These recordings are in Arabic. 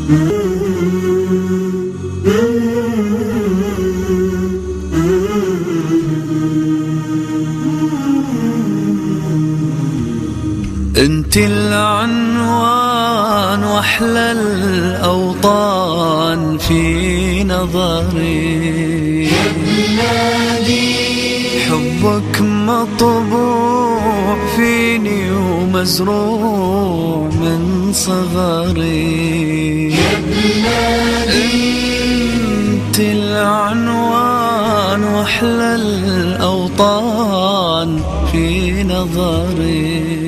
انت العنوان واحلى الاوطان في نظري، حبك مطبوع فيني ومزروع من صغري. انت العنوان واحلى الاوطان في نظري.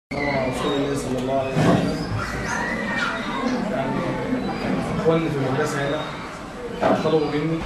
اخواني في المدرسه هنا طلبوا مني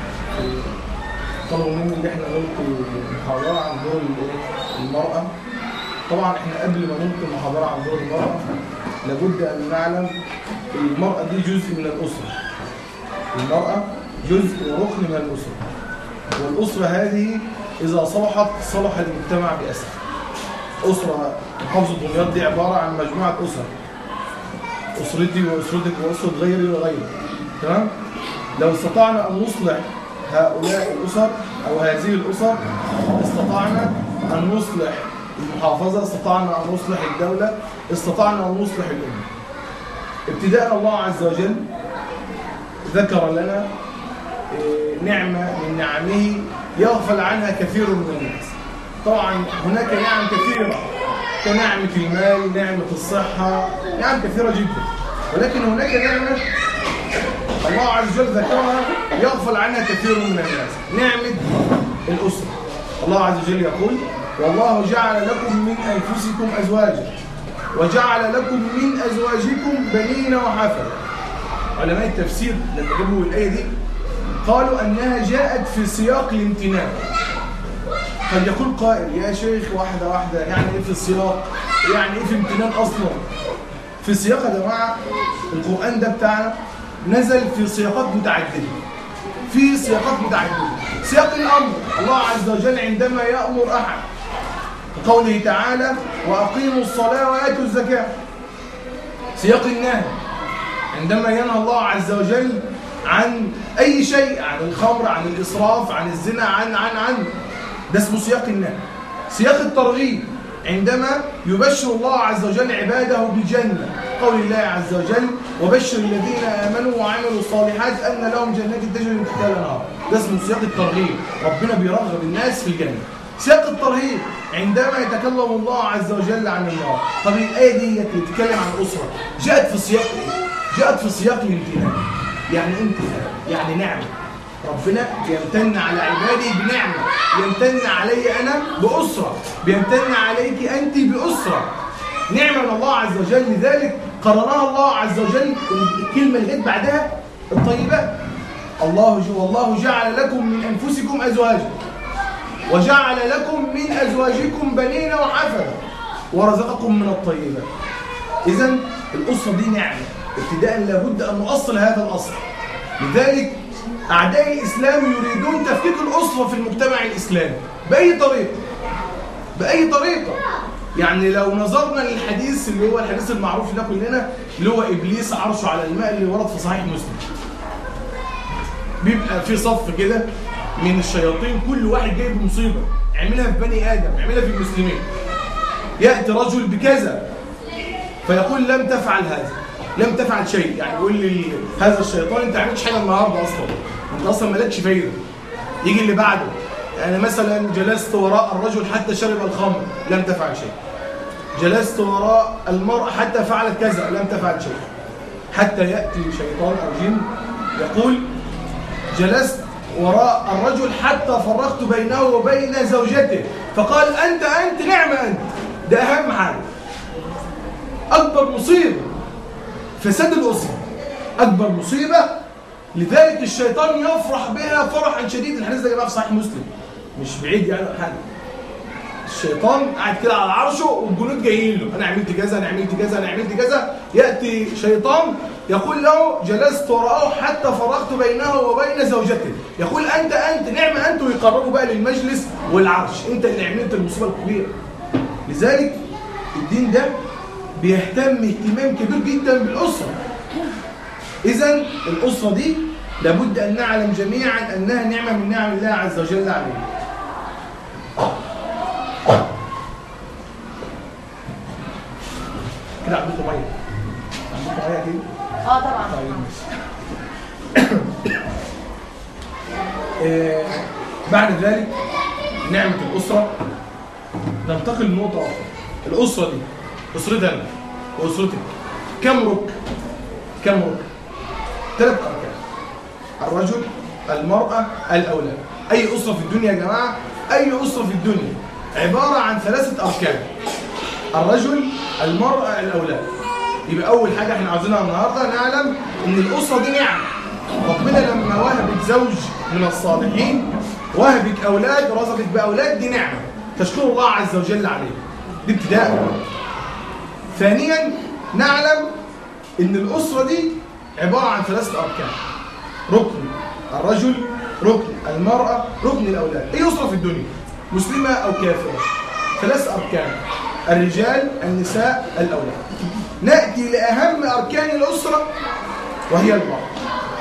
ان احنا نلقي محاضره عن دور المراه. طبعا احنا قبل ما نلقي محاضره عن دور المراه لابد ان نعلم المراه دي جزء من الاسره. المراه جزء وركن من الاسره، والاسره هذه اذا صلحت صلح المجتمع باسره. اسره محافظه دمياط دي عباره عن مجموعه اسر، اسرتي واسرتك واسره غيري وغيري، تمام؟ لو استطعنا ان نصلح هؤلاء الاسر او هذه الاسر استطعنا ان نصلح المحافظه، استطعنا ان نصلح الدوله، استطعنا ان نصلح الامه. ابتداء الله عز وجل ذكر لنا نعمه من نعمه يغفل عنها كثير من الناس. طبعا هناك نعم كثيره كنعمه المال، نعمه الصحه، نعم كثيره جدا، ولكن هناك نعمه الله عز وجل ذكرها يغفل عنها كثير من الناس، نعمة الأسرة. الله عز وجل يقول: والله جعل لكم من أنفسكم أزواجا وجعل لكم من أزواجكم بنين وحفدة. علماء التفسير لما جابوا الآية دي قالوا أنها جاءت في سياق الامتنان. قد يقول قائل: يا شيخ واحدة واحدة، يعني إيه في السياق؟ يعني إيه في امتنان أصلا؟ في سياق يا جماعة القرآن ده بتاعنا نزل في سياقات متعددة. سياق الأمر، الله عز وجل عندما يأمر أحد قوله تعالى: وأقيموا الصلاة وآتوا الزكاة. سياق النهي عندما ينهى الله عز وجل عن أي شيء، عن الخمر، عن الإسراف، عن الزنا، عن ده اسمه سياق النهي. سياق الترغيب عندما يبشر الله عز وجل عباده بالجنة، قول الله عز وجل: وبشر الذين آمنوا وعملوا الصالحات أن لهم جنات تجري من تحتها الأنهار. ده اسمه سياق الترغيب، ربنا بيرغب الناس في الجنة. سياق الترهيب عندما يتكلم الله عز وجل عن النار. طب الآية دي بتتكلم عن الأسرة، جاءت في سياق إيه؟ جاءت في سياق الامتنان. يعني امتنان، يعني نعمة. ربنا بيمتن على عباده بنعمة، بيمتن علي أنا بأسرة، بيمتن عليك أنت بأسرة. نعمة من الله عز وجل، لذلك قررها الله عز وجل الكلمة اللي جت بعدها الطيبات. والله جعل لكم من أنفسكم أزواجا وجعل لكم من أزواجكم بنين وحفدة ورزقكم من الطيبات. إذن الأسرة دي نعمة، ابتداء لابد أن نؤصل هذا الأصل. لذلك أعداء الإسلام يريدون تفكيك الأسرة في المجتمع الإسلامي بأي طريقة. يعني لو نظرنا للحديث اللي هو الحديث المعروف لنا كلنا اللي هو إبليس عرشه على الماء اللي ورد في صحيح مسلم، بيبقى في صف كده من الشياطين، كل واحد جايب مصيبة يعملها في بني آدم، يعملها في المسلمين. يأتي رجل بكذا فيقول: لم تفعل هذا، لم تفعل شيء. يعني يقول لي هذا الشيطان: انت عملتش حاجه النهارده اصلا، انت اصلا مالكش فايده. يجي اللي بعده: انا مثلا جلست وراء الرجل حتى شرب الخمر، لم تفعل شيء. جلست وراء المرأة حتى فعلت كذا، لم تفعل شيء. حتى ياتي شيطان او جن يقول: جلست وراء الرجل حتى فرقت بينه وبين زوجته، فقال: انت نعمه انت. ده اهم حاجه، اكبر مصيبه فساد الأسرة، أكبر مصيبة. لذلك الشيطان يفرح بها فرحا شديدا. الحديث ده جماعة في صحيح مسلم، مش بعيد يعني حاجة. الشيطان قاعد كده على عرشه والجنود جايين له: أنا عملت كذا، أنا عملت كذا، أنا عملت كذا. يأتي شيطان يقول له: جلست وراءه حتى فرقت بينه وبين زوجته. يقول: أنت نعمة أنت. ويقربوا بقى للمجلس والعرش: أنت اللي عملت المصيبة الكبيرة. لذلك الدين ده بيهتم اهتمام كبير جدا بالأسرة. إذن الأسرة دي لابد أن نعلم جميعا أنها نعمة من نعم الله عز وجل علينا. كده عندكم مية؟ عندكم مية كده؟ طبعا. طيب بعد ذلك نعمة الأسرة ننتقل لنقطة أخرى. الأسرة دي أسرتنا وأسرتك كم ركن؟ كم ركن؟ 3 أركان: الرجل، المرأة، الأولاد. أي أسرة في الدنيا يا جماعة، أي أسرة في الدنيا عبارة عن 3 أركان: الرجل، المرأة، الأولاد. يبقى أول حاجة احنا عاوزينها النهاردة نعلم إن الأسرة دي نعمة. ربنا لما وهبك زوج من الصالحين، وهبك أولاد، رزقك بأولاد، دي نعمة تشكر الله عز وجل عليه. دي ابتداء. ثانيا نعلم إن الأسرة دي عبارة عن 3 أركان: ركن الرجل، ركن المرأة، ركن الأولاد. أي أسرة في الدنيا مسلمة أو كافرة 3 أركان: الرجال، النساء، الأولاد. نأتي لأهم أركان الأسرة وهي المرأة.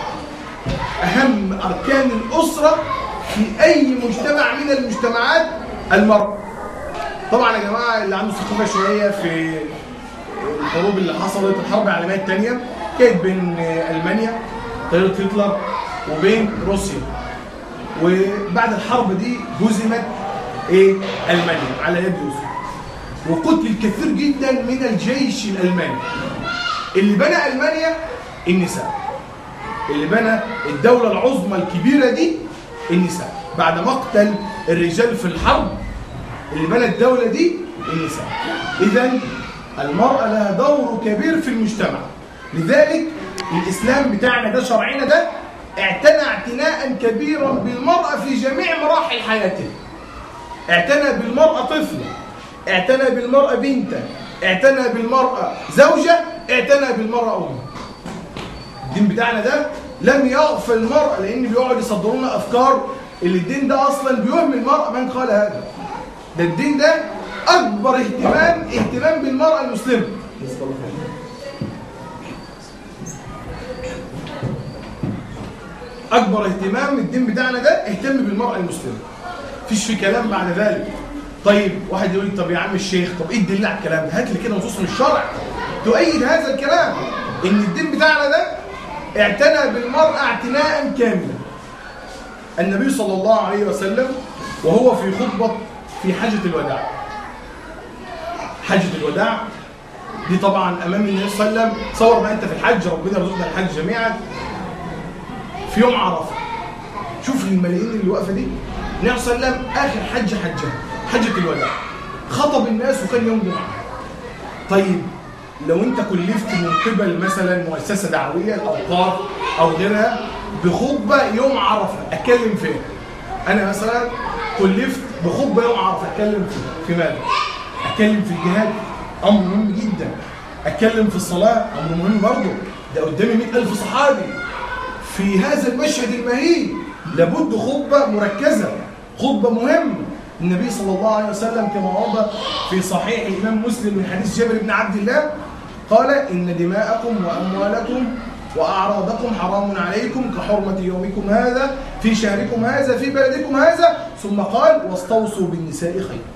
أهم أركان الأسرة في أي مجتمع من المجتمعات المرأة. طبعا يا جماعة اللي عنده ثقافة شوية في الحروب اللي حصلت، الحرب العالمية الثانية كانت بين ألمانيا طيارة هتلر وبين روسيا، وبعد الحرب دي هزمت ألمانيا على يد روسيا، وقتل كثير جدا من الجيش الألماني. اللي بنى ألمانيا النساء، اللي بنى الدولة العظمى الكبيرة دي النساء. بعد مقتل الرجال في الحرب اللي بنى الدولة دي النساء. إذن المرأة لها دور كبير في المجتمع. لذلك الإسلام بتاعنا ده، شرعنا ده، اعتنى اعتناء كبيرا بالمرأة في جميع مراحل حياتها. اعتنى بالمرأة طفلة، اعتنى بالمرأة بنتا، اعتنى بالمرأة زوجة، اعتنى بالمرأة أم. الدين بتاعنا ده لم يغفل المرأة، لأن بيقعد يصدرونا أفكار اللي الدين ده أصلا بيهمل المرأة. من قال هذا؟ ده الدين ده أكبر اهتمام بالمرأة المسلمة. أكبر اهتمام الدين بتاعنا ده اهتم بالمرأة المسلمة. مفيش في كلام بعد ذلك. طيب واحد يقول لي طب يا عم الشيخ، طب ايه الدليل على الكلام ده؟ هات لي كده نصوص من الشرع تؤيد هذا الكلام، ان الدين بتاعنا ده اعتنى بالمرأة اعتناء كاملا. النبي صلى الله عليه وسلم وهو في خطبة في حجة الوداع، حجة الوداع دي طبعا امام النبي صلى الله عليه وسلم. تصور بقى انت في الحج، ربنا يرزقنا الحج جميعا، في يوم عرفة. شوف الملايين اللي واقفه دي. النبي صلى الله عليه وسلم اخر حجة الوداع، خطب الناس وكان يوم جمعة. طيب لو انت كلفت من قبل مثلا مؤسسة دعوية، الأوقاف أو غيرها، بخطبة يوم عرفة، أتكلم فين؟ أنا مثلا كلفت بخطبة يوم عرفة، أتكلم في ماذا؟ أتكلم في الجهاد، أمر مهم جدا. أتكلم في الصلاة، أمر مهم برضه. ده قدامي 100,000 صحابي في هذا المشهد المهيب، لابد خطبة مركزة، خطبة مهمة. النبي صلى الله عليه وسلم كما ورد في صحيح الإمام مسلم من حديث جابر بن عبد الله قال: إن دماءكم وأموالكم وأعراضكم حرام عليكم كحرمة يومكم هذا في شهركم هذا في بلدكم هذا. ثم قال: واستوصوا بالنساء خيرا.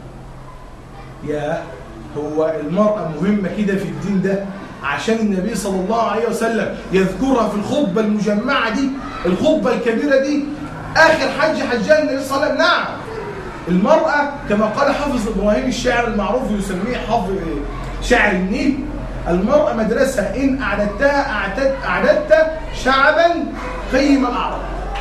يا هو المرأة مهمة كده في الدين ده عشان النبي صلى الله عليه وسلم يذكرها في الخطبة المجمعة دي، الخطبة الكبيرة دي، آخر حجها النبي صلى الله عليه وسلم. نعم، المرأة كما قال حافظ إبراهيم الشاعر المعروف يسميه حافظ شاعر النيل: المرأة مدرسة إن أعددتها أعددت شعبا قيم الأعراب.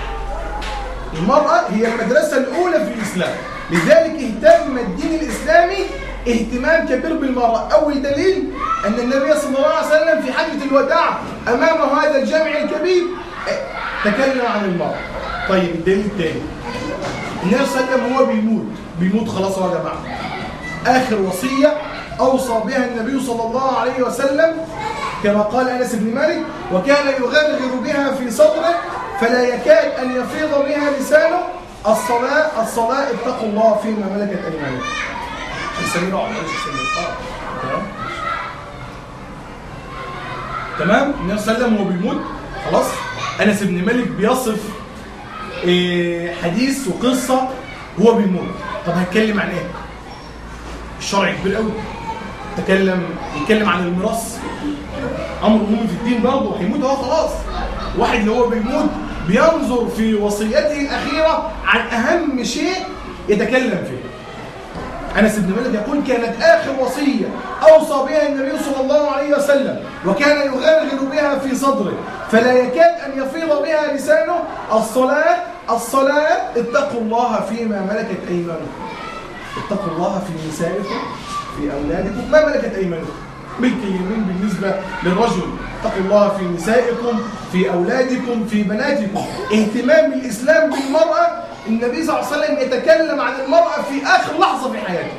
المرأة هي المدرسة الأولى في الإسلام، لذلك اهتم الدين الإسلامي اهتمام كبير بالمرأة. أول دليل أن النبي صلى الله عليه وسلم في حجة الوداع أمام هذا الجامع الكبير تكلم عن المرأة. طيب الدليل الثاني، النبي صلى الله عليه وسلم هو بيموت خلاص يا جماعة، آخر وصية أوصى بها النبي صلى الله عليه وسلم كما قال أنس بن مالك: وكان يغرغر بها في صدره فلا يكاد أن يفيض بها لسانه: الصلاة اتقوا الله فيما ملكت أيمانكم. تمام. النبي صلى الله عليه وسلم وهو بيموت خلاص. أنس بن مالك بيصف حديث وقصة هو بيموت. طب هيتكلم عن ايه؟ الشرع كبير قوي. يتكلم عن الميراث، امر مهم في الدين برضه. هيموت اهو خلاص. واحد اللي هو بيموت بينظر في وصيته الاخيره عن اهم شيء يتكلم فيه. انس بن مالك يقول: كانت اخر وصيه اوصى بها النبي صلى الله عليه وسلم وكان يغرغر بها في صدره فلا يكاد ان يفيض بها لسانه: الصلاه اتقوا الله فيما ملكت ايمانكم. اتقوا الله في نسائكم، في اولادكم، ما ملكت ايمانكم. ملك اليمين بالنسبه للرجل. اتقوا الله في نسائكم، في اولادكم، في بناتكم. اهتمام الاسلام بالمراه، النبي صلى الله عليه وسلم يتكلم عن المراه في اخر لحظه في حياته.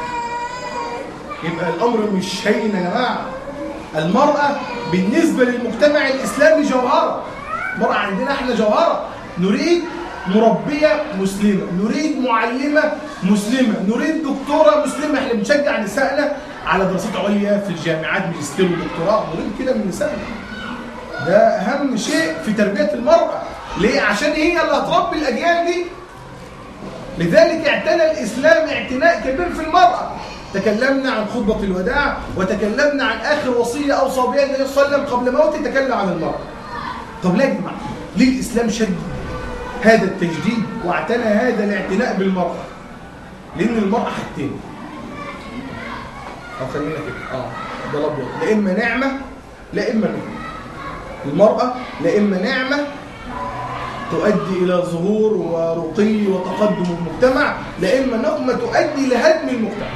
يبقى الامر مش هين يا جماعه. المراه بالنسبه للمجتمع الاسلامي جوهره. المراه عندنا احنا جوهره. نريد مربيه مسلمه، نريد معلمه مسلمه، نريد دكتوره مسلمه. احنا بنشجع نسائنا على دراسات عليا في الجامعات، ماجستير ودكتوراه. نريد كده من نسائنا. ده اهم شيء في تربيه المراه. ليه؟ عشان هي اللي هتربي الاجيال دي. لذلك اعتنى الاسلام اعتناء كبير في المراه. تكلمنا عن خطبه الوداع، وتكلمنا عن اخر وصيه اوصى بها النبي صلى الله عليه وسلم قبل موته، تكلم عن المراه. طب ليه يا جماعه؟ ليه الاسلام شد هذا التجديد واعتنى هذا الاعتناء بالمراه؟ لان المراه حاجتين. او خلينا كده ده الابيض، لا اما نعمه لا اما نقمه. المراه لا اما نعمه تؤدي الى ظهور ورقي وتقدم المجتمع، لا اما نقمه تؤدي لهدم المجتمع.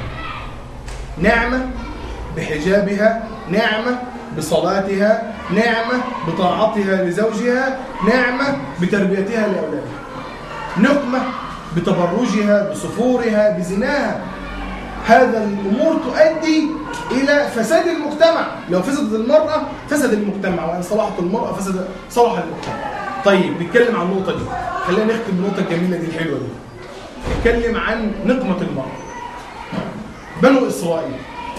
نعمه بحجابها، نعمه بصلاتها، نعمه بطاعتها لزوجها، نعمه بتربيتها لاولادها. نقمه بتبرجها، بسفورها، بزناها. هذا الامور تؤدي الى فساد المجتمع. لو فسدت المراه فسد المجتمع، وان صلحت المراه صلح المجتمع. طيب نتكلم عن النقطه دي. خلينا نختم بالنقطه الجميله دي الحلوه دي. نتكلم عن نقمه المراه. بنو اسرائيل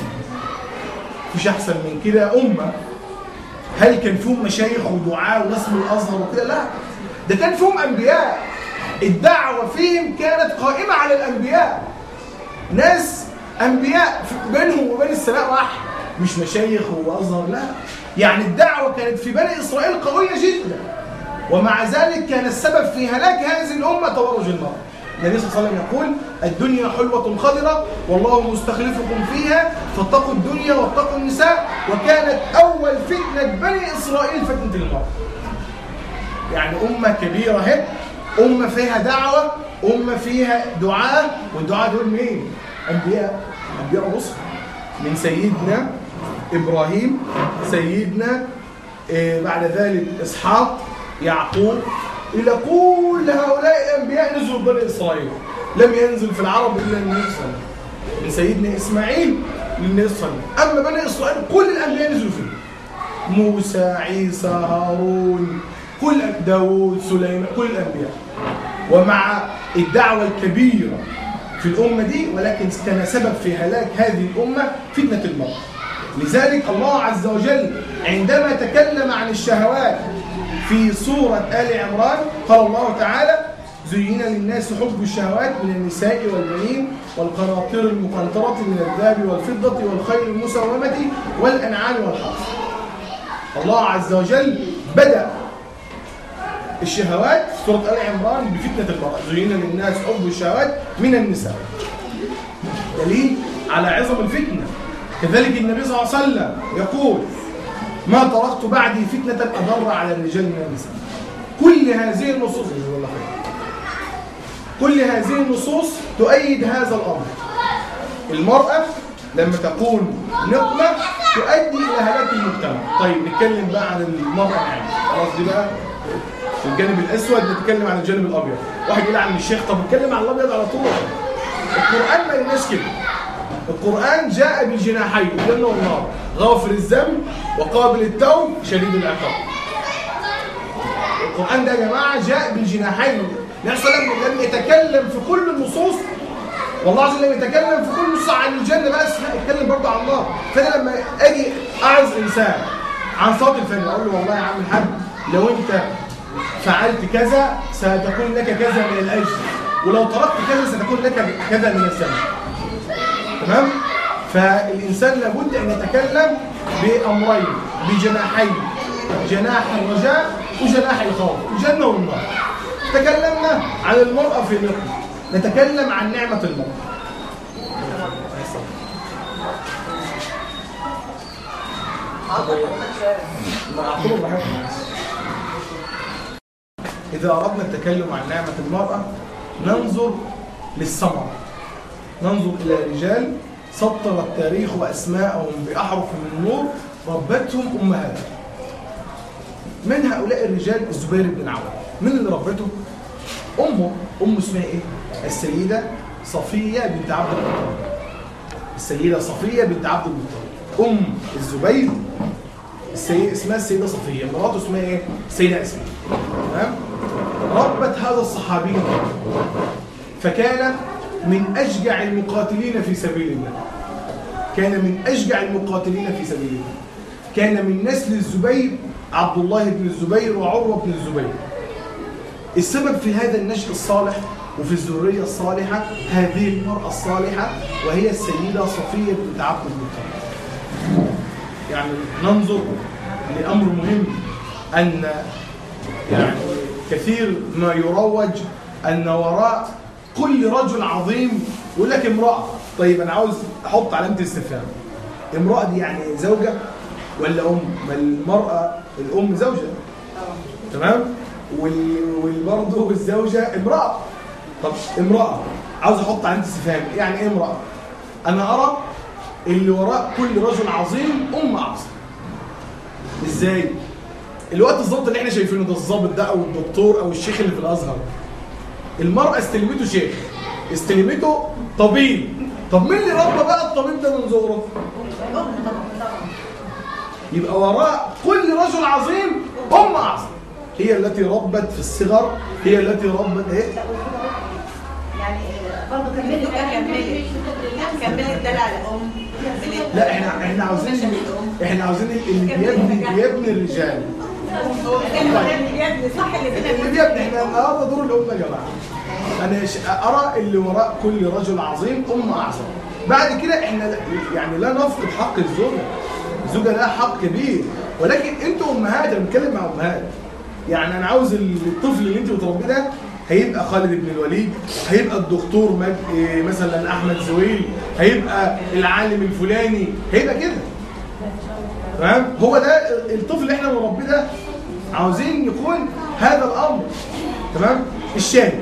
مش احسن من كده امه. هل كان فيهم مشايخ ودعاة وناس من الازهر وكده؟ لا، ده كان فيهم انبياء. الدعوه فيهم كانت قائمه على الانبياء. ناس انبياء بينهم وبين السماء واحد، مش مشايخ وازهر. لا، يعني الدعوه كانت في بني اسرائيل قويه جدا، ومع ذلك كان السبب في هلاك هذه الامه تبرج المراه. النبي صلى الله عليه وسلم يقول: الدنيا حلوة خضرة والله مستخلفكم فيها فاتقوا الدنيا واتقوا النساء. وكانت أول فتنة بني إسرائيل فتنة المرأة. يعني أمة كبيرة هي، أمة فيها دعوة، أمة فيها دعاء. والدعاء دول مين؟ أنبياء رسل. من سيدنا إبراهيم، سيدنا بعد ذلك إسحاق، يعقوب، إلى كل هؤلاء الأنبياء نزلوا بني إسرائيل. لم ينزل في العرب إلا النبي صلى الله عليه وسلم. من سيدنا إسماعيل للنبي صلى الله عليه وسلم. أما بني إسرائيل كل الأنبياء نزلوا فيه. موسى، عيسى، هارون، كل داود، سليمان، كل الأنبياء. ومع الدعوة الكبيرة في الأمة دي، ولكن كان سبب في هلاك هذه الأمة فتنة المرأة. لذلك الله عز وجل عندما تكلم عن الشهوات في سورة آل عمران قال الله تعالى: زين للناس حب الشهوات من النساء والبنين والقناطير المقنطرة من الذهب والفضة والخيل المسومة والأنعام والحرث. الله عز وجل بدأ الشهوات في سورة آل عمران بفتنة المرأة. زين للناس حب الشهوات من النساء، دليل على عظم الفتنة. كذلك النبي صلى الله عليه وسلم يقول: ما تركت بعدي فتنة أضر على الرجال من النساء. كل هذه النصوص تؤيد هذا الأمر. المرأة لما تكون نقمة تؤدي إلى هلاك المجتمع. طيب نتكلم بقى عن المرأة العامة. خلاص دي بقى الجانب الأسود، نتكلم عن الجانب الأبيض. واحد يقول عن الشيخ: طب نتكلم عن الأبيض على طول. القرآن ما قالناش كده. القرآن جاء بالجناحين، الجنة والنار، غافر الذنب وقابل التوب شديد العقاب. القرآن ده يا جماعة جاء بالجناحين. النبي صلى الله عليه وسلم لم يتكلم في كل النصوص، والله عز وجل لم يتكلم في كل نص عن الجنة بس، لا، يتكلم برضه عن النار. فأنا لما أجي أعظ إنسان عن صوت الفن أقول له: والله يا عم الحاج لو انت فعلت كذا ستكون لك كذا من الاجر، ولو تركت كذا ستكون لك كذا من الثمن. تمام؟ فالانسان لابد ان يتكلم بامرين، بجناحين، جناح الرجاء وجناح الخوف، الجنه والنار. تكلمنا عن المرأة في اللقمة، نتكلم عن نعمة المرأة. إذا أردنا التكلم عن نعمة المرأة ننظر للثمرة، ننظر إلى رجال سطر التاريخ وأسماءهم بأحرف من نور ربتهم أمهاتهم. من هؤلاء الرجال الزبير بن العوام. من اللي ربته؟ أمه اسمها إيه؟ السيدة صفية بنت عبد المطلب. السيدة صفية بنت عبد المطلب. الزبير اسمها السيدة صفية، مراته اسمها إيه؟ السيدة أسماء. تمام؟ ربت هذا الصحابي فكان من أشجع المقاتلين في سبيل الله. كان من أشجع المقاتلين في سبيل الله. كان من نسل الزبير عبد الله بن الزبير وعروة بن الزبير. السبب في هذا النشء الصالح وفي الذرية الصالحة هذه المرأة الصالحة وهي السيدة صفية بنت عبد المطلب. يعني ننظر لأمر مهم، أن يعني كثير ما يروج أن وراء كل رجل عظيم يقول لك امرأة. طيب أنا عاوز أحط علامة استفهام، امرأة دي يعني زوجة ولا أم؟ ما المرأة الأم زوجة، تمام؟ وبرضه الزوجة امرأة. طب امرأة عاوز أحط علامة استفهام، يعني إيه امرأة؟ أنا أرى اللي وراء كل رجل عظيم أم أعظم. إزاي؟ الوقت الضابط اللي احنا شايفينه ده، الضابط ده أو الدكتور أو الشيخ اللي في الأزهر، المرأة استلمته شيخ، استلمته طبيب. طب مين اللي ربى بقى الطبيب ده من صغره؟ يبقى وراء كل رجل عظيم أم أعظم، هي التي ربت في الصغر، هي التي ربت ايه؟ يعني برضه كملي الدلع على الأم. لا احنا عاوزين اللي بيبني الرجال. صح اللي بيبني. احنا النهارده دور الأم يا جماعة. أنا أرى اللي وراء كل رجل عظيم أم أعظم. بعد كده احنا يعني لا نفقد حق الزوجة. الزوجة لها حق كبير، ولكن انتوا أمهات، أنا بتكلم مع أمهات. يعني أنا عاوز الطفل اللي انت بتربيه ده هيبقى خالد بن الوليد، هيبقى الدكتور مثلا أحمد زويل، هيبقى العالم الفلاني، هيبقى كده. تمام؟ هو ده الطفل اللي احنا بنربيه ده، عاوزين يكون هذا الأمر. تمام؟ الشاهد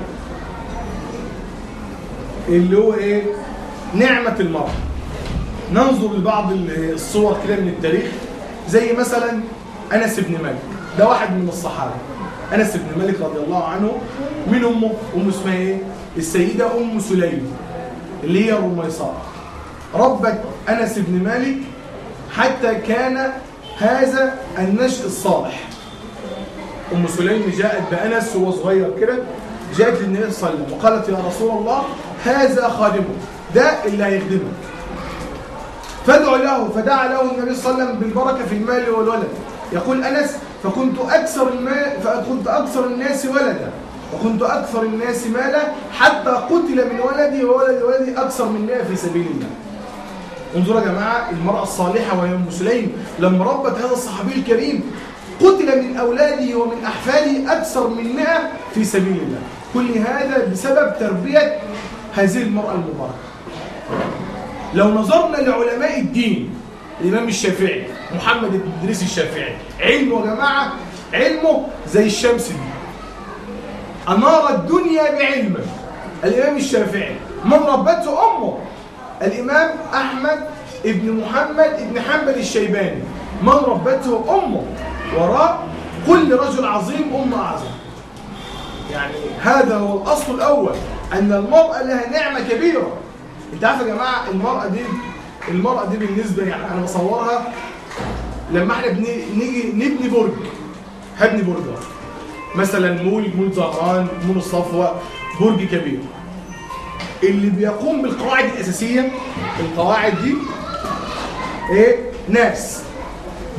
اللي هو ايه؟ نعمة المرأة. ننظر لبعض الصور كده من التاريخ، زي مثلا أنس بن مالك، ده واحد من الصحابة. أنس بن مالك رضي الله عنه، من أمه؟ أمه اسمها ايه؟ السيدة أم سليم اللي هي الرميصاء. ربت أنس بن مالك حتى كان هذا النشء الصالح. أم سليم جاءت بأنس وهو صغير كده، جاءت للنبي صلى الله عليه وسلم وقالت يا رسول الله هذا خادمه، ده اللي هيخدمك، فادعوا له. فدعا له النبي صلى الله عليه وسلم بالبركة في المال والولد. يقول أنس فكنت أكثر الناس ولدا وكنت أكثر الناس مالا حتى قتل من ولدي وولد ولدي أكثر من 100 في سبيل الله. انظروا يا جماعة المرأة الصالحة وهي أم سليم لما ربت هذا الصحابي الكريم قتل من أولاده ومن أحفاده أكثر من 100 في سبيل الله. كل هذا بسبب تربية هذه المرأة المباركة. لو نظرنا لعلماء الدين، الإمام الشافعي محمد بن إدريس الشافعي، علمه يا جماعة علمه زي الشمس دي، أنار الدنيا بعلمه. الإمام الشافعي من ربته أمه الإمام أحمد ابن محمد ابن حنبل الشيباني، من ربته أمه. وراء كل رجل عظيم أم أعظم. يعني هذا هو الأصل الأول، أن المرأة لها نعمة كبيرة. انت عارف يا جماعة المرأة دي بالنسبة، يعني أنا بصورها لما احنا نيجي نبني برج، هبني برج مثلا مول زهران، مول الصفوة، برج كبير. اللي بيقوم بالقواعد الأساسية، القواعد دي ايه؟ ناس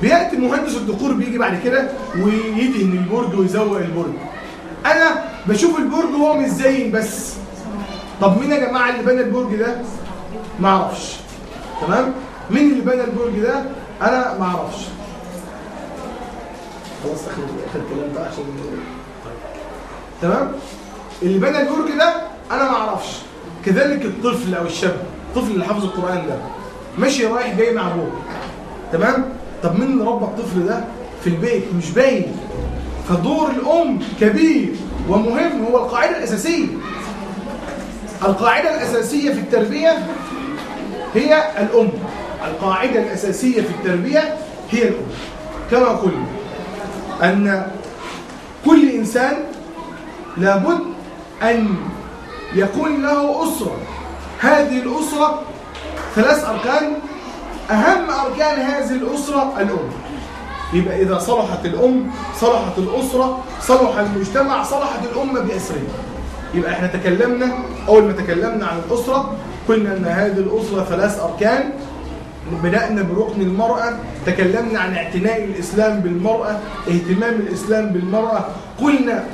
بياتي مهندس الديكور بيجي بعد كده ويدهن البرج ويزوق البرج. انا بشوف البرج وهو مش زين بس. طب مين يا جماعه اللي بنى البرج ده؟ ما اعرفش. تمام؟ مين اللي بنى البرج ده؟ انا ما اعرفش. خلاص اخر كلام بقى عشان تمام؟ اللي بنى البرج ده انا ما اعرفش. كذلك الطفل او الشاب، الطفل اللي حافظ القران ده ماشي رايح جاي مع ابوه. تمام؟ طب مين اللي ربى الطفل ده في البيت؟ مش باين. فدور الام كبير ومهم، هو القاعده الاساسيه. القاعده الاساسيه في التربيه هي الام. القاعده الاساسيه في التربيه هي الام. كما قلنا ان كل انسان لابد ان يكون له اسره. هذه الاسره 3 اركان. اهم اركان هذه الاسره الام. يبقى اذا صلحت الام صلحت الاسره، صلح المجتمع، صلحت الامه باسرها. يبقى احنا تكلمنا اول ما تكلمنا عن الاسره قلنا ان هذه الاسره 3 اركان. بدانا بركن المراه، تكلمنا عن اعتناء الاسلام بالمراه، اهتمام الاسلام بالمراه. قلنا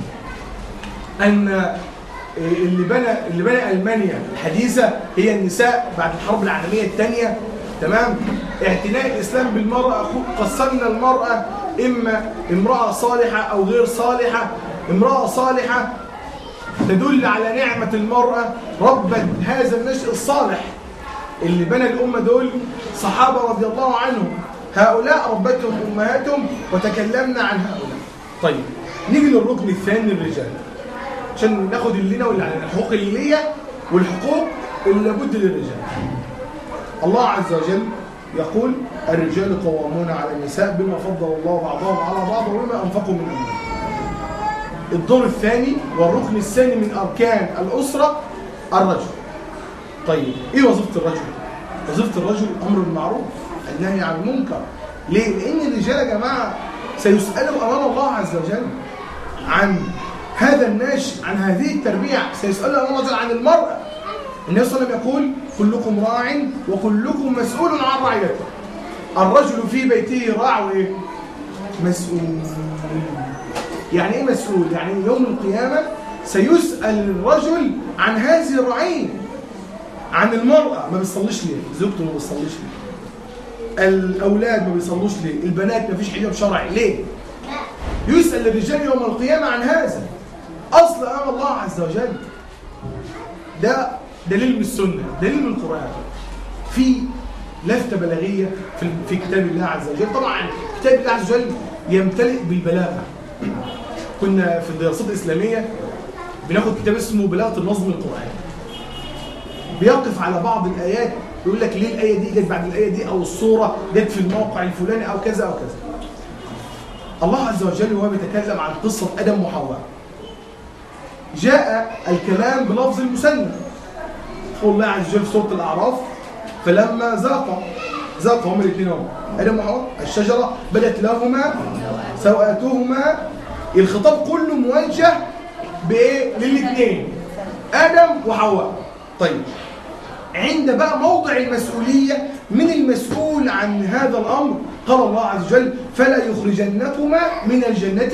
ان اللي بنى المانيا الحديثه هي النساء بعد الحرب العالميه الثانيه. تمام؟ اعتناء الاسلام بالمراه، قسمنا المراه اما امراه صالحه او غير صالحه. امراه صالحه تدل على نعمه المراه، ربت هذا النشء الصالح. اللي بنى الامه دول صحابه رضي الله عنهم، هؤلاء ربتهم امهاتهم وتكلمنا عن هؤلاء. طيب نيجي للركن الثاني الرجال، عشان ناخد اللي لنا واللي علينا، الحقوق اللي ليا والحقوق اللي لابد للرجال. الله عز وجل يقول الرجال قوامون على النساء بما فضل الله بعضهم على بعض وبما انفقوا من اموالهم. الدور الثاني والركن الثاني من اركان الاسره الرجل. طيب ايه وظيفه الرجل؟ وظيفه الرجل الامر بالمعروف النهي عن المنكر. ليه؟ لان الرجال يا جماعه سيسالوا امام الله عز وجل عن هذا الناشئ، عن هذه التربيه، سيسالوا امام الله عز وجل عن المراه. النبي صلى الله عليه وسلم يقول كلكم راع وكلكم مسؤول عن رعيته. الرجل في بيته راع وايه؟ مسؤول. يعني ايه مسؤول؟ يعني يوم القيامه سيسال الرجل عن هذه الرعيه. عن المراه ما بتصليش ليه؟ زوجته ما بتصليش ليه؟ الاولاد ما بيصلوش ليه؟ البنات ما فيش حجاب شرعي ليه؟ يسال الرجال يوم القيامه عن هذا. اصل امام الله عز وجل. ده دليل من السنه، دليل من القران. في لفته بلاغيه في كتاب الله عز وجل. طبعا كتاب الله عز وجل يمتلئ بالبلاغه. كنا في الدراسات الاسلاميه بناخد كتاب اسمه بلاغه النظم القراني. بيقف على بعض الايات يقول لك ليه الايه دي جت بعد الايه دي، او الصوره جت في الموقع الفلاني او كذا او كذا. الله عز وجل وهو بيتكلم عن قصه ادم وحواء جاء الكلام بلفظ المثنى. يقول الله عز وجل في سوره الاعراف فلما ذاق هما الاثنين هم ادم وحواء الشجره بدت لهما سوءاتهما. الخطاب كله موجه بايه؟ للاثنين ادم وحواء. طيب عند بقى موضع المسؤوليه من المسؤول عن هذا الامر قال الله عز وجل فلا يخرجنكما من الجنه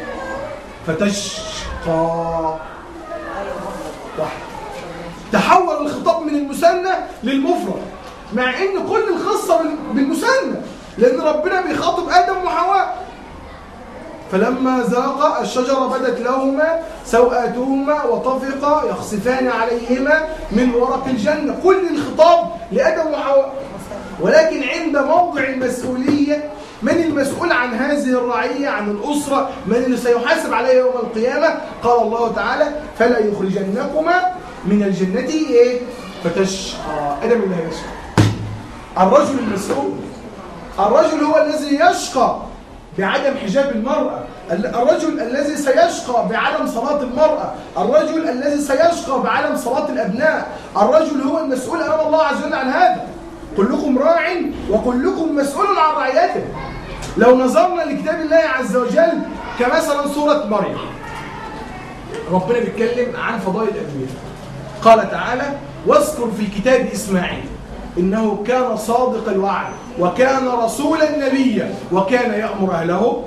فتشقى. واحد. تحول الخطاب من المثنى للمفرد مع ان كل القصه بالمثنى، لان ربنا بيخاطب ادم وحواء. فلما ذاقا الشجره بدت لهما سوءاتهما وطفقا يخصفان عليهما من ورق الجنه. كل الخطاب لادم وحواء، ولكن عند موضع المسؤوليه من المسؤول عن هذه الرعيه، عن الاسره، من اللي سيحاسب عليها يوم القيامه، قال الله تعالى فلا يخرجنكما من الجنه ايه؟ فتشقى. ادم اللي هيشقى. الرجل المسؤول. الرجل هو الذي يشقى بعدم حجاب المرأة، الرجل الذي سيشقى بعدم صلاة المرأة، الرجل الذي سيشقى بعدم صلاة الأبناء. الرجل هو المسؤول أمام الله عز وجل عن هذا. كلكم راع وكلكم مسؤول عن رعيته. لو نظرنا لكتاب الله عز وجل كمثلا سورة مريم، ربنا بيتكلم عن فضائل الأنبياء. قال تعالى واذكر في كتاب إسماعيل إنه كان صادق الوعد وكان رسولا نبيا وكان يأمر أهله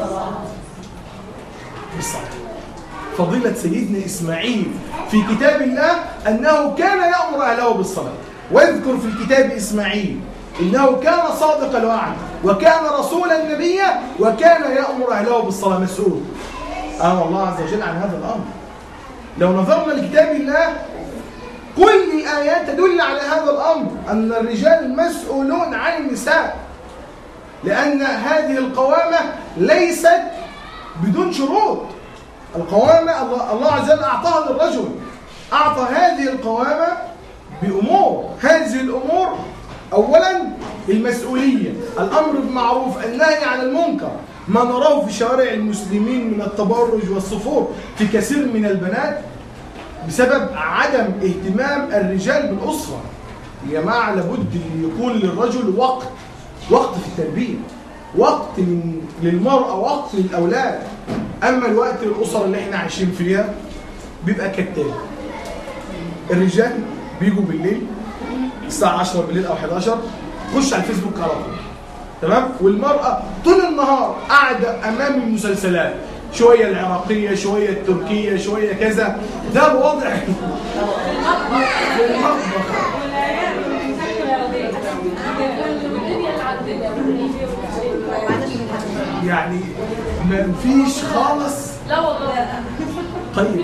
بالصلاة. فضيلة سيدنا إسماعيل في كتاب الله أنه كان يأمر أهله بالصلاة. واذكر في الكتاب إسماعيل إنه كان صادق الوعد وكان رسولا نبيا وكان يأمر أهله بالصلاة. مسؤول الله عز وجل عن هذا الأمر. لو نظرنا لكتاب الله كل الآيات تدل على هذا الأمر، أن الرجال مسؤولون عن النساء، لأن هذه القوامة ليست بدون شروط. القوامة الله عز وجل أعطاها للرجل، أعطى هذه القوامة بأمور. هذه الأمور أولا المسؤولية، الأمر بالمعروف، النهي عن المنكر. ما نراه في شوارع المسلمين من التبرج والصفور في كثير من البنات بسبب عدم اهتمام الرجال بالأسرة. يا جماعة لابد يكون للرجل وقت في التربية، وقت للمرأة، وقت للأولاد. أما الوقت الأسرة اللي احنا عايشين فيها بيبقى كالتالي: الرجال بيجوا بالليل الساعة 10 بالليل أو 11 خش على الفيسبوك على طول، تمام؟ والمرأة طول النهار قاعدة أمام المسلسلات، شوية العراقية، شوية التركية، شوية كذا. ده الوضع في المطبخ. يعني ما فيش خالص. لا والله. طيب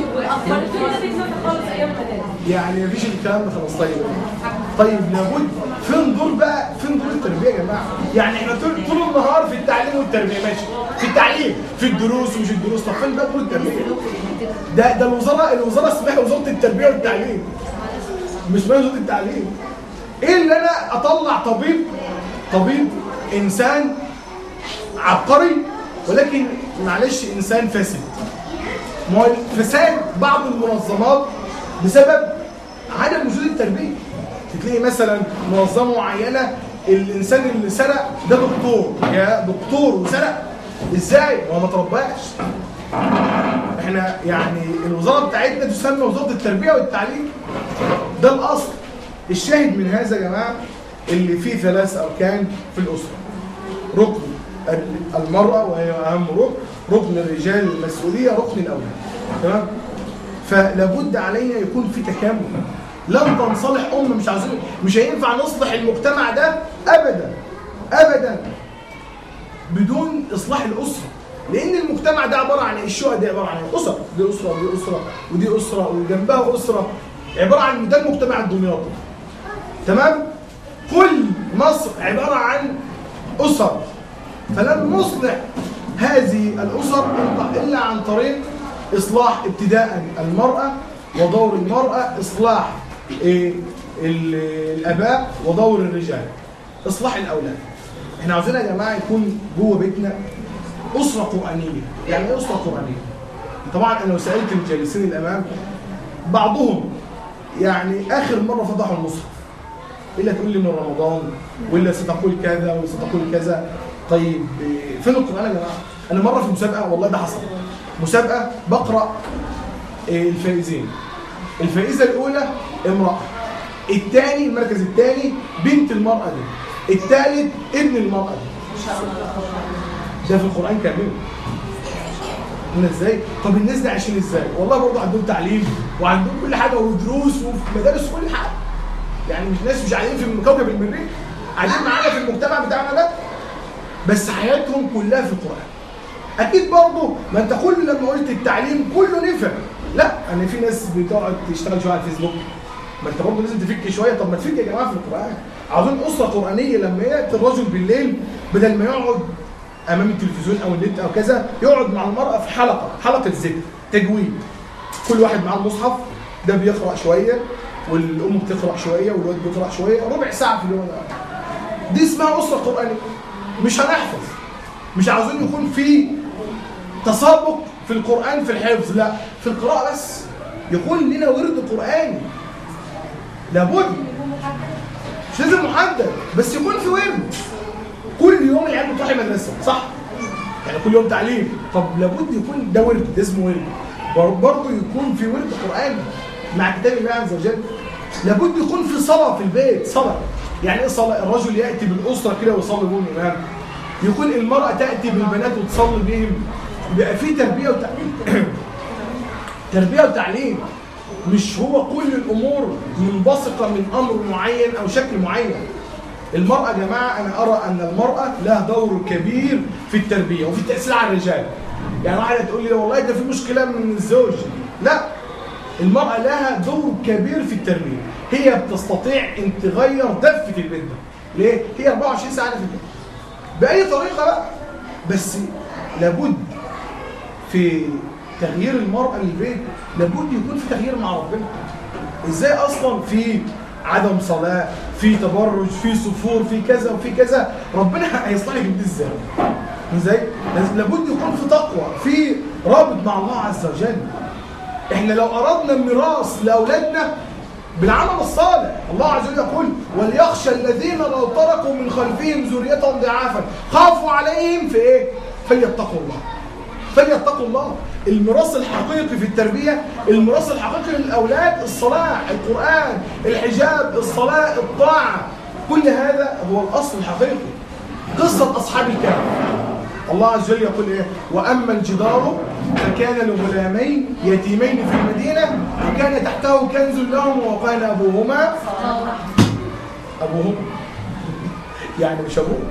يعني مفيش الكلام ده خلاص. طيب لابد فين دور التربيه يا جماعه؟ يعني احنا طول النهار في التعليم والتربيه، ماشي، في التعليم، في الدروس ومش الدروس. طب فين دور التربيه؟ ده الوزاره اسمها وزاره التربيه والتعليم، مش اسمها وزاره التعليم. ايه اللي انا اطلع طبيب انسان عبقري ولكن معلش انسان فاسد؟ ما هو فساد بعض المنظمات بسبب عدم وجود التربيه. تلاقي مثلا منظمه معينه الانسان اللي سرق ده دكتور، يا دكتور وسرق ازاي؟ هو ما ترباش. احنا يعني الوزاره بتاعتنا تسمى وزاره التربيه والتعليم، ده الاصل. الشاهد من هذا يا جماعه اللي فيه 3 أركان في الاسره: ركن المرأة وهي أهم ركن الرجال المسؤولية، ركن الأولاد، تمام؟ فلابد علينا يكون في تكامل. لن تنصلح مش هينفع نصلح المجتمع ده أبدا بدون إصلاح الأسرة، لأن المجتمع ده عبارة عن الشقة دي عبارة عن أسرة، دي أسرة ودي أسرة ودي أسرة وجنبها أسرة، عبارة عن ده المجتمع الدمياطي، تمام؟ كل مصر عبارة عن أسر. فلن نصلح هذه الأسر إلا عن طريق إصلاح ابتداء المرأة ودور المرأة، إصلاح الآباء ودور الرجال، إصلاح الأولاد. إحنا عاوزين يا جماعة يكون جوه بيتنا أسرة قرآنية. يعني إيه أسرة قرآنية؟ طبعا أنا لو سألت الجالسين الأمام بعضهم يعني آخر مرة فضحوا المصحف، إلا تقول لي من رمضان، وإلا ستقول كذا وستقول كذا. طيب فين القرآن يا جماعة؟ أنا مرة في مسابقة، والله ده حصل، مسابقة بقرأ الفائزين. الفائزة الأولى امرأة، الثاني المركز الثاني بنت المرأة دي، الثالث ابن المرأة دي. ده في القرآن كامل. قلنا ازاي؟ طب الناس دي عايشين ازاي؟ والله برضه عندهم تعليم وعندهم كل حاجة ودروس وفي مدارس كل حاجة. يعني مش ناس مش قاعدين في كوكب المريخ، قاعدين معانا في المجتمع بتاعنا ده، بس حياتهم كلها في القرآن. أكيد برضه ما أنت كل لما قلت التعليم كله نفع، لا، أنا في ناس بتقعد تشتغل شوية على الفيسبوك، ما أنت برضه لازم تفك شوية. طب ما تفك يا جماعة في القرآن. عاوزين أسرة قرآنية لما يأتي الرجل بالليل بدل ما يقعد أمام التلفزيون أو النت أو كذا، يقعد مع المرأة في حلقة ذكر تجويد، كل واحد معاه المصحف، ده بيقرأ شوية والأم بتقرأ شوية والواد بيقرأ شوية، ربع ساعة في اليوم. دي اسمها أسرة قرآنية. مش هنحفظ، مش عاوزين يكون في تسابق في القرآن في الحفظ، لا، في القراءة بس. يكون لنا ورد قرآني لابد، مش لازم محدد، بس يكون في ورد. كل يوم العيال بتروح المدرسة، صح؟ يعني كل يوم تعليم، طب لابد يكون ده ورد، ده اسمه ورد. برضه يكون في ورد قرآني مع كتاب الله عز وجل. لابد يكون في صلاة في البيت، صلاة يعني ايه صلاه؟ الرجل ياتي بالاسره كده ويصلي بهم الامام، يكون المراه تاتي بالبنات وتصلي بهم، يبقى في تربيه وتعليم. تربيه وتعليم، مش هو كل الامور منبثقه من امر معين او شكل معين. المراه يا جماعه انا ارى ان المراه لها دور كبير في التربيه وفي التاثير على الرجال. يعني واحده تقول لي والله ده في مشكله من الزوج، لا، المراه لها دور كبير في التربيه، هي بتستطيع ان تغير دفه البيت ده. ليه؟ هي 24 ساعه في البيت باي طريقه بقى، بس لابد في تغيير المرأة للبيت لابد يكون في تغيير مع ربنا. ازاي اصلا في عدم صلاة، في تبرج، في سفور، في كذا وفي كذا، ربنا هيصلح لك البيت ازاي؟ لابد يكون في تقوى، في رابط مع الله عز وجل. احنا لو اردنا ميراث لاولادنا بالعمل الصالح، الله عز وجل يقول وليخشى الذين لو تركوا من خلفهم ذرية ضعافا خافوا عليهم في ايه؟ فليتقوا الله. الميراث الحقيقي في التربية، الميراث الحقيقي للأولاد الصلاة، القرآن، الحجاب، الصلاة، الطاعة، كل هذا هو الأصل الحقيقي. قصة أصحاب الكهف، الله عز وجل يقول إيه؟ وأما الجدار فكان لغلامين يتيمين في المدينة وكان تحته كنز لهم وكان أبوهما يعني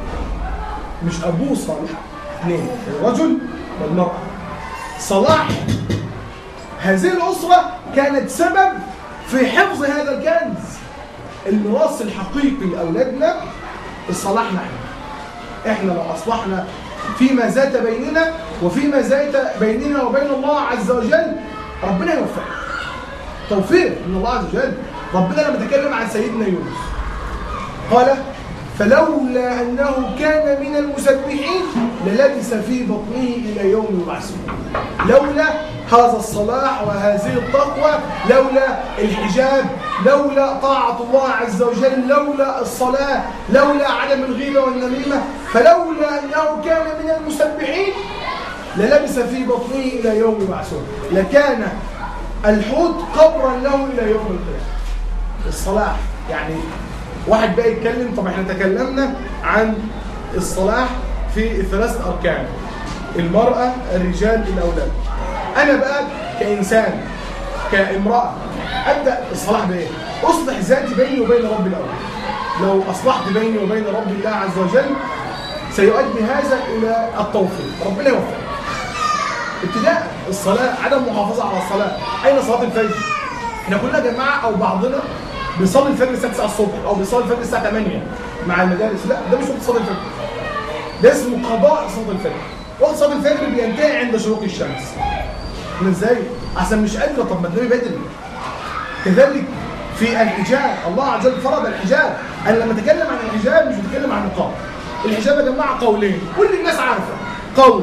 مش أبوه صالح، اثنين، الرجل والمرأة. صلاح هذه الأسرة كانت سبب في حفظ هذا الكنز. الميراث الحقيقي لأولادنا الصلاح. احنا لو أصلحنا فيما زاد بيننا وفيما زاد بيننا وبين الله عز وجل ربنا يوفقنا. توفيق من الله عز وجل. ربنا لما تكلم عن سيدنا يونس قال فلولا أنه كان من المسبحين للبث في بطنه إلى يوم يبعثون. لولا هذا الصلاح وهذه التقوى، لولا الحجاب، لولا طاعة الله عز وجل، لولا الصلاة، لولا عدم الغيبة والنميمة، فلولا أنه كان من المسبحين للبث في بطنه إلى يوم يبعثون، لكان الحوت قبرا له إلى يوم القيامة. الصلاح يعني واحد بقى يتكلم. طب احنا تكلمنا عن الصلاح في الثلاث أركان، المرأة، الرجال، الأولاد. أنا بقى كإنسان، كامرأة، أبدأ الصلاح بإيه؟ أصلح ذاتي بيني وبين ربي الأول. لو أصلحت بيني وبين رب الله عز وجل سيؤدي هذا إلى التوفيق، ربنا يوفقك. ابتداء الصلاة، عدم محافظة على الصلاة. أين صلاة الفجر؟ احنا كلنا يا جماعة أو بعضنا بيصلي الفجر الساعة 9 الصبح أو بيصلي الفجر الساعة 8 مع المدارس. لا، ده مش وقت صلاة الفجر، ده اسمه قضاء صلاة الفجر. وقت صلاة الفجر بينتهي عند شروق الشمس. من ازاي؟ عشان مش قادرة. طب ما تنامي بدري. كذلك في الحجاب، الله عز وجل فرض الحجاب. أنا لما أتكلم عن الحجاب مش بتكلم عن نقاب. الحجاب يا جماعة قولين، كل الناس عارفة. قول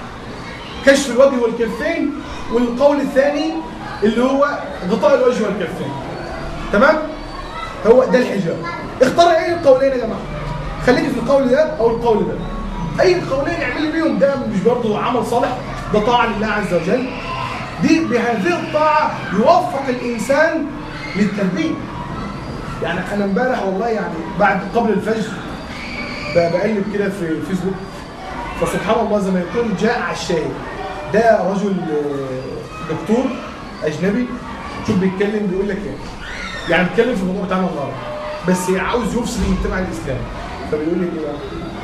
كشف الوجه والكفين، والقول الثاني اللي هو غطاء الوجه والكفين. تمام؟ هو ده الحجاب. اختار ايه القولين يا جماعه؟ خليكي في القول ده او القول ده. اي القولين اعملي بيهم، ده مش برضه عمل صالح، ده طاعه لله عز وجل. دي بهذه الطاعه يوفق الانسان للتربيه. يعني انا امبارح والله يعني قبل الفجر بقلب كده في الفيسبوك، فسبحان الله زي ما يكون جاء عشاي. ده رجل دكتور اجنبي، شوف بيتكلم بيقول لك ايه، يعني بيتكلم في الموضوع بتاعنا النهارده بس عاوز يفسد المجتمع الاسلامي. فبيقول لك ايه بقى؟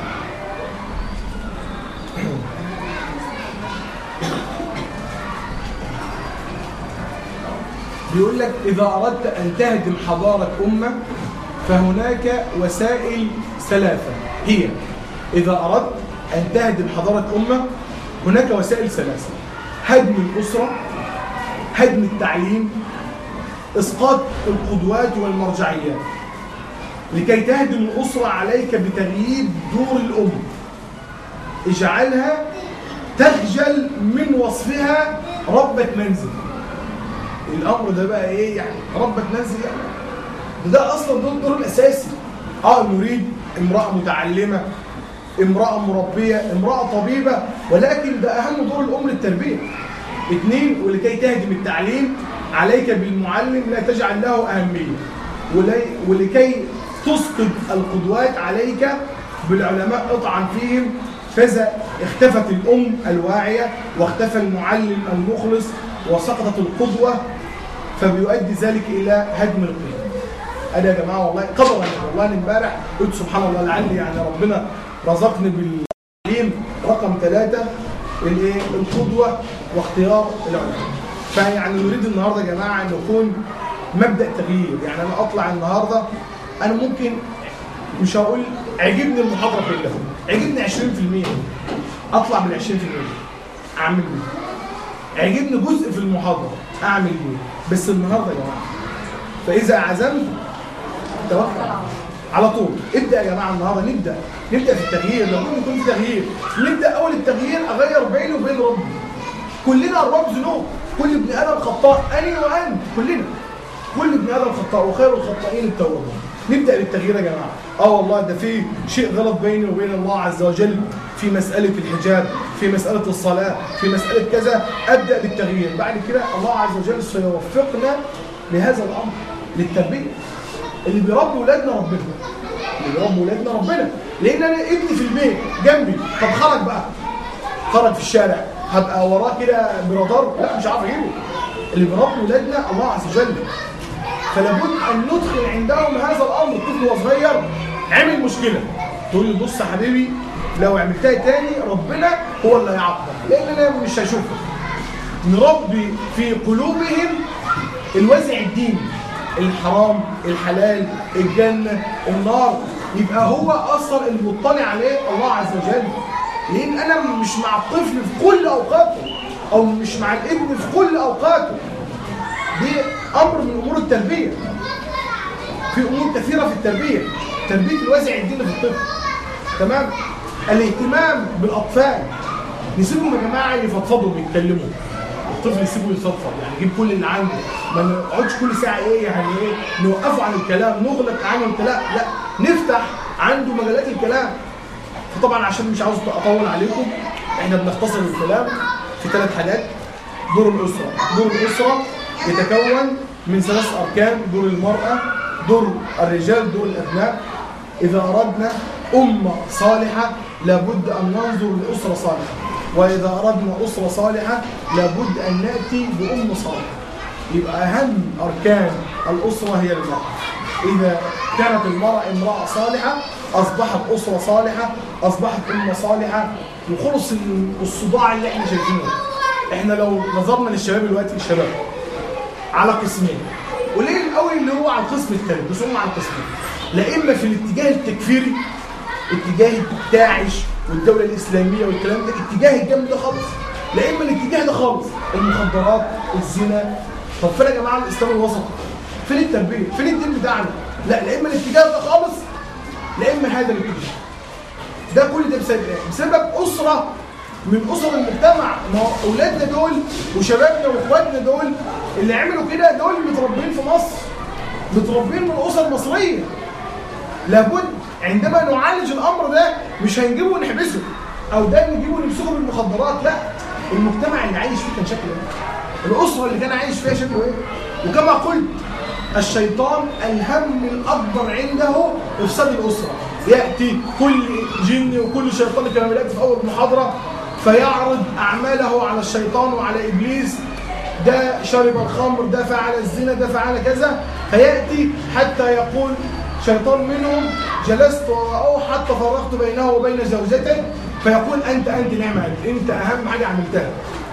بيقول لك اذا اردت ان تهدم حضاره امه فهناك وسائل ثلاثه. هي اذا اردت ان تهدم حضاره امه هناك وسائل ثلاثه: هدم الاسره، هدم التعليم، اسقاط القدوات والمرجعيات. لكي تهدم الاسره عليك بتغيير دور الام، اجعلها تخجل من وصفها ربة منزل. الامر ده بقى ايه يعني؟ ربة منزل يعني ده اصلا الدور الاساسي. نريد امراه متعلمه، امراه مربيه، امراه طبيبه، ولكن ده اهم دور الام للتربيه. 2، ولكي تهدم التعليم عليك بالمعلم لا تجعل له اهميه، ولكي تسقط القدوات عليك بالعلماء اطعن فيهم، فإذا اختفت الأم الواعية واختفى المعلم المخلص وسقطت القدوة فبيؤدي ذلك إلى هدم القيم. أنا يا جماعة والله قدرا والله امبارح قلت سبحان الله لعلي يعني ربنا رزقني بالتعليم رقم 3 القدوة واختيار العلماء. فيعني نريد النهارده يا جماعة أن نكون مبدأ تغيير. يعني أنا أطلع النهارده أنا ممكن مش هقول عجبني المحاضرة كلها، عجبني 20%، أطلع بال 20% أعمل بيه. عجبني جزء في المحاضرة أعمل بيه، بس النهارده يا جماعة فإذا عزمت توكل على طول. ابدأ يا جماعة النهارده نبدأ في التغيير. لو يكون في تغيير نبدأ أول التغيير أغير بيني وبين ربي. كلنا أرباب ذنوب، كل ابن آدم خطاء، أنا وأنت كلنا. كل ابن آدم خطاء وخير الخطائين التوابون. نبدأ بالتغيير يا جماعة. والله ده في شيء غلط بيني وبين الله عز وجل في مسألة الحجاب، في مسألة الصلاة، في مسألة كذا، أبدأ بالتغيير. بعد كده الله عز وجل سيوفقنا لهذا الأمر، للتربية. اللي بيربي ولادنا ربنا، لأن أنا ابني في البيت جنبي، طب خرج في الشارع هبقى وراه كده برادار؟ لا مش عارف اجيبه. اللي بيربي ولادنا الله عز وجل، فلابد ان ندخل عندهم هذا الامر. الطفل وهو صغير عمل مشكله تقول له بص يا حبيبي لو عملتها تاني ربنا هو اللي هيعاقبك، لان انا مش هشوفك. نربي في قلوبهم الوازع الديني، الحرام، الحلال، الجنه، النار، يبقى هو اصلا المطلع عليه الله عز وجل. لان انا مش مع الطفل في كل اوقاته، او مش مع الابن في كل اوقاته. دي امر من امور التربيه. في امور كثيره في التربيه، تربيه الوازع الديني في الطفل. تمام؟ الاهتمام بالاطفال، نسيبهم يا جماعه يفضفضوا ويتكلموا. الطفل يسيبه يفضفض، يعني يجيب كل اللي عنده، ما نقعدش كل ساعه نوقفه عن الكلام، نغلق عنه الكلام، لا نفتح عنده مجالات الكلام. فطبعا عشان مش عاوز اطول عليكم احنا بنختصر الكلام في 3 حاجات. دور الاسره يتكون من 3 اركان: دور المراه، دور الرجال، دور الابناء. اذا اردنا امه صالحه لابد ان ننظر لاسره صالحه، واذا اردنا اسره صالحه لابد ان ناتي بام صالحه. يبقى اهم اركان الاسره هي المراه. اذا كانت المراه امراه صالحه اصبحت اسره صالحه، اصبحت امه صالحه، وخلص الصداع اللي احنا شايفينه. احنا لو نظرنا للشباب دلوقتي، الشباب على قسمين، قليل قوي اللي هو على القسم الثالث، بس هم على القسمين. لا اما في الاتجاه التكفيري، اتجاه داعش والدوله الاسلاميه والكلام ده، اتجاه الجنب ده خالص. لا اما الاتجاه ده خالص، المخدرات، الزنا. طب فين يا جماعه الاسلام الوسط؟ فين التربيه؟ فين الدين بتاعنا؟ لا اما الاتجاه ده خالص، لا اما هذا الاتجاه. ده كل ده بسبب ايه؟ بسبب اسره من اسر المجتمع. ما هو اولادنا دول وشبابنا واخواتنا دول اللي عملوا كده دول متربيين في مصر، متربيين من اسر مصريه. لابد عندما نعالج الامر ده مش هنجيبه ونحبسه، او ده نجيبه ونمسكه بالمخدرات، لا. المجتمع اللي عايش فيه كان شكله ايه؟ الاسره اللي كان عايش فيها شكله ايه؟ وكما قلت الشيطان الهم الاكبر عنده افساد الاسره. ياتي كل جن وكل شيطان كما بدات في اول محاضره فيعرض اعماله على الشيطان وعلى ابليس. ده شرب الخمر، ده فعل الزنا، ده فعل كذا، فياتي حتى يقول شيطان منهم جلست وراءه حتى فرقت بينه وبين زوجته، فيقول انت نعمه، انت اهم حاجه عملتها،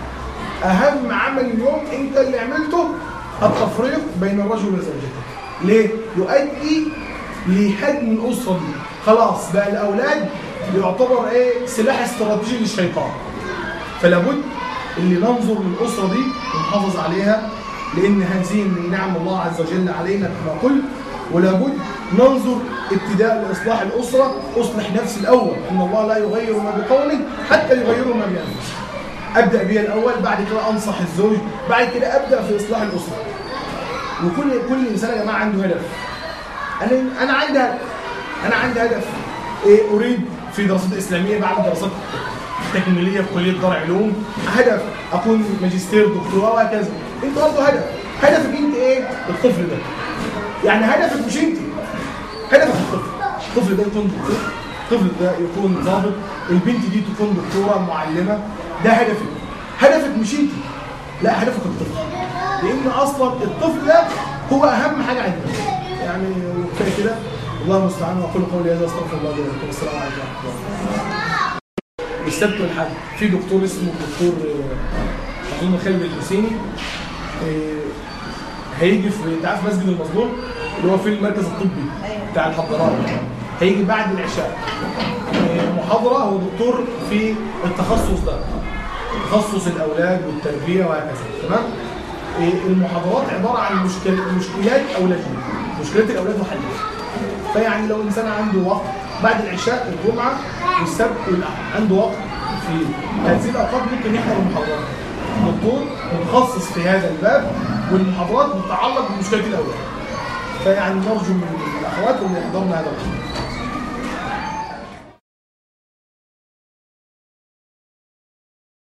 اهم عمل اليوم انت اللي عملته التفريق بين الرجل وزوجته. ليه؟ يؤدي لهدم الاسره دي. خلاص بقى الاولاد يعتبر سلاح استراتيجي للشيطان. فلابد اللي ننظر للاسره دي ونحافظ عليها، لان هذه من نعم الله عز وجل علينا كما قلت. ولابد ننظر ابتداء لاصلاح الاسره. اصلح نفسي الاول، ان الله لا يغير ما بقوم حتى يغيروا ما بانفسهم. ابدا بيها الاول، بعد كده انصح الزوج، بعد كده ابدا في اصلاح الاسره. وكل انسان يا جماعه عنده هدف. انا عندي هدف. اريد في دراسات اسلاميه بعمل دراسات تكميليه في كليه دار علوم، هدف اكون ماجستير دكتوراه وهكذا. انت برضه هدفك انت ايه؟ الطفل ده. يعني هدفك مش انت، هدف الطفل ده يكون دكتور، الطفل ده يكون ضابط، البنت دي تكون دكتوره معلمه. ده هدفك. هدفك مش انت، لا هدفك الطفل، لان اصلا الطفل ده هو اهم حاجه عندنا. يعني وكفايه كده، الله المستعان. واقول قولي هذا واستغفر الله لي ولكم. السلام عليكم ورحمه الله. السبت والحد في دكتور اسمه الدكتور اظن خالد الحسيني، هيجي في انت عارف مسجد المظلوم اللي هو في المركز الطبي بتاع الحضارات، هيجي بعد العشاء محاضره. هو دكتور في التخصص ده، تخصص الاولاد والتربيه وهكذا، تمام. المحاضرات عباره عن مشكلات اولادنا، مشكلات الاولاد وحلها. فيعني لو الانسان عنده وقت بعد العشاء الجمعه والسبت والاحد، عنده وقت في هذه الاوقات ممكن يحضر المحاضرات. دكتور متخصص في هذا الباب، والمحاضرات متعلق بمشكلات الاولاد. فيعني نرجو من الاخوات ان يحضرن هذا الامر.